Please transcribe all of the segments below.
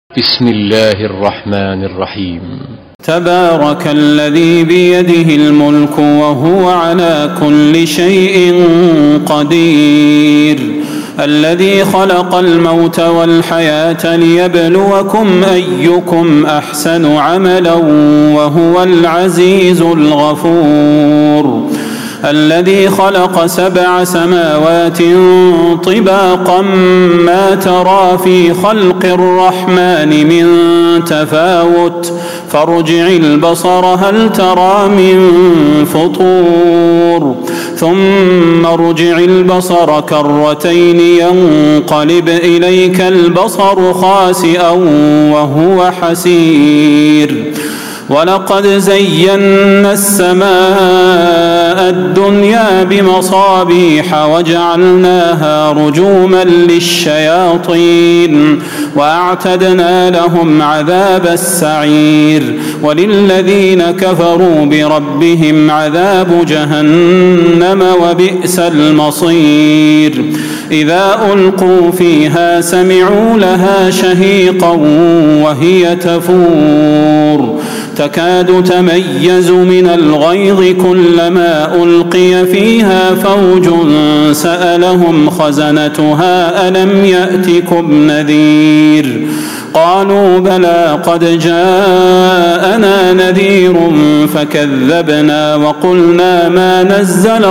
بسم الله الرحمن الرحيم. تبارك الذي بيده الملك وهو على كل شيء قدير، الذي خلق الموت والحياة ليبلوكم أيكم أحسن عملا وهو العزيز الغفور، الذي خلق 7 سماوات طباقا ما ترى في خلق الرحمن من تفاوت فارجع البصر هل ترى من فطور ثم ارجع البصر كرتين ينقلب إليك البصر خاسئا وهو حسير، ولقد زينا السماء الدنيا بمصابيح وجعلناها رجوما للشياطين وأعتدنا لهم عذاب السعير، وللذين كفروا بربهم عذاب جهنم وبئس المصير. إذا ألقوا فيها سمعوا لها شهيقا وهي تفور تكاد تميز من الغيظ كلما ألقي فيها فوج سألهم خزنتها ألم يأتكم نذير؟ قالوا بلى قد جاءنا نذير فكذبنا وقلنا ما نزل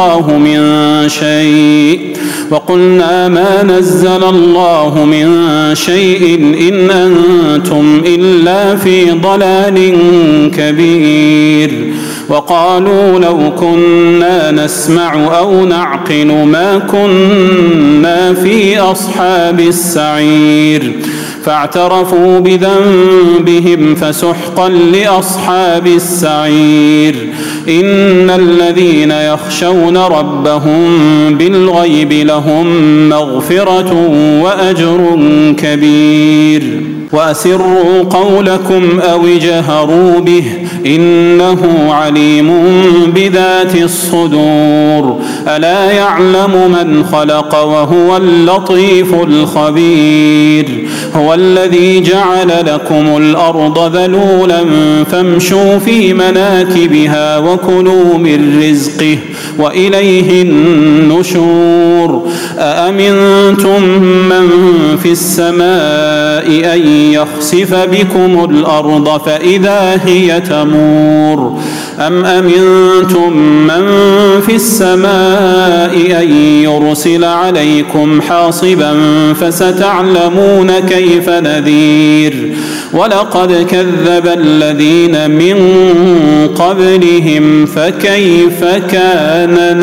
الله من شيء إن أنتم إلا في ضلال كبير. وقالوا لو كنا نسمع أو نعقل ما كنا في أصحاب السعير، فاعترفوا بذنبهم فسحقا لأصحاب السعير. إن الذين يخشون ربهم بالغيب لهم مغفرة وأجر كبير. وأسروا قولكم أو اجهروا به إنه عليم بذات الصدور. ألا يعلم من خلق وهو اللطيف الخبير. هو الذي جعل لكم الأرض ذلولا فامشوا في مناكبها وكلوا من رزقه وإليه النشور. أأمنتم من في السماء أن يخسف بكم الأرض فإذا هي تمور، أم أمنتم من في السماء أن يرسل عليكم حاصبا فستعلمون كيف نذير. ولقد كذب الذين من قبلهم فكيف كان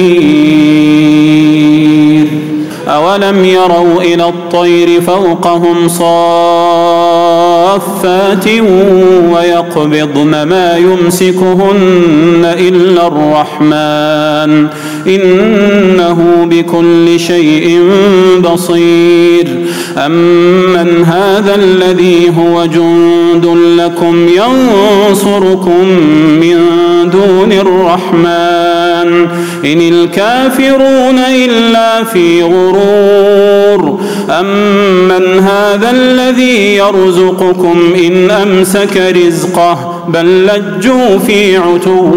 نكير. أولم يروا إلى الطير فوقهم صافات ويقبضن ما يمسكهن إلا الرحمن إنه بكل شيء بصير. أمن هذا الذي هو جند لكم ينصركم من دون الرحمن إن الكافرون إلا في غرور. أمن هذا الذي يرزقكم إن أمسك رزقه بل لجوا في عتو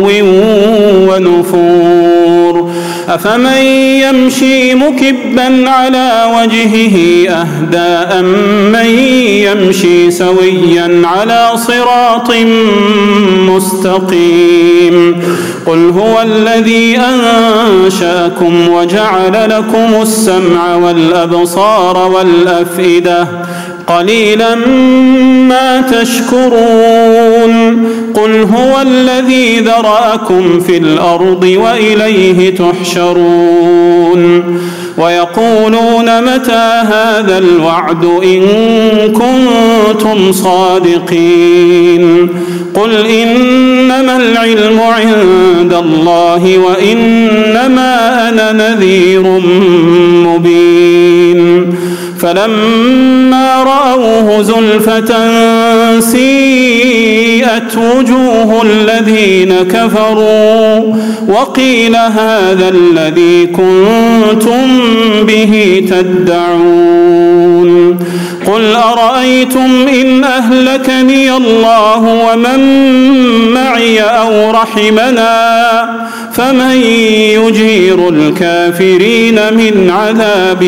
ونفور. أفمن يمشي مكبا على وجهه أهدى أمن يمشي سويا على صراط مستقيم. قل هو الذي أنشأكم وجعل لكم السمع والأبصار والأفئدة قليلا ما تشكرون. قل هو الذي ذرأكم في الأرض وإليه تحشرون. ويقولون متى هذا الوعد إن كنتم صادقين. قل إنما العلم عند الله وإنما أنا نذير مبين. فلما رأوه زلفة سيئت وجوه الذين كفروا وقيل هذا الذي كنتم به تدعون. قل أرأيتم إن أهلكني الله ومن معي أو رحمنا فمن يجير الكافرين من عذاب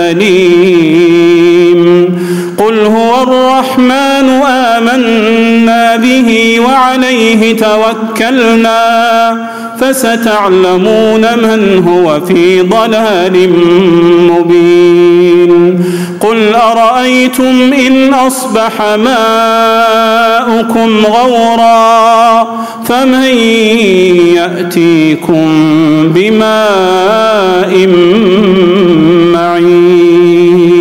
أليم قل هو الرحمن آمنا به وعليه توكلنا فستعلمون من هو في ضلال مبين قل أرأيتم إن أصبح ماؤكم غورا فمن يأتيكم بماء معين